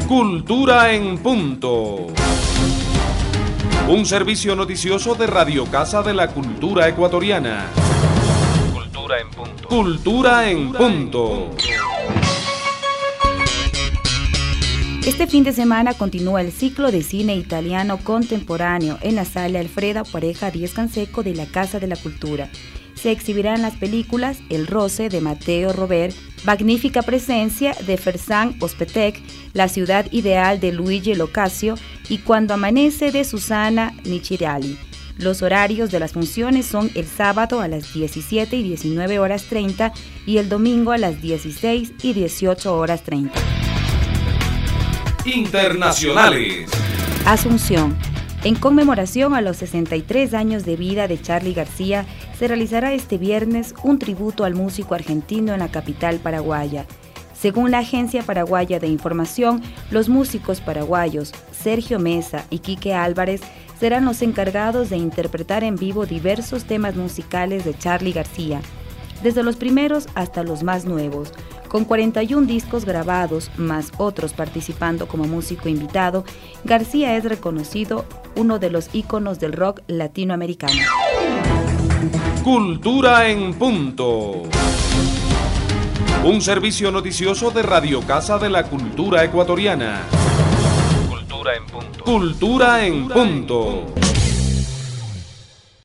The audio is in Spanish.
Cultura en Punto. Un servicio noticioso de Radio Casa de la Cultura Ecuatoriana. Cultura en Punto. Cultura en Punto. Este fin de semana continúa el ciclo de cine italiano contemporáneo en la sala Alfredo Pareja Díez Canseco de la Casa de la Cultura. Se exhibirán las películas El Roce de Matteo Rovere, Magnífica Presencia de Ferzan Özpetek, La Ciudad Ideal de Luigi Locasio y Cuando Amanece de Susana Nicirali. Los horarios de las funciones son el sábado a las 17 y 19 horas 30 y el domingo a las 16 y 18 horas 30. Internacionales. Asunción. En conmemoración a los 63 años de vida de Charly García, se realizará este viernes un tributo al músico argentino en la capital paraguaya. Según la Agencia Paraguaya de Información, los músicos paraguayos Sergio Mesa y Quique Álvarez serán los encargados de interpretar en vivo diversos temas musicales de Charly García, desde los primeros hasta los más nuevos. Con 41 discos grabados, más otros participando como músico invitado, García es reconocido uno de los íconos del rock latinoamericano. Cultura en Punto. Un servicio noticioso de Radio Casa de la Cultura Ecuatoriana. Cultura en Punto. Cultura en Punto.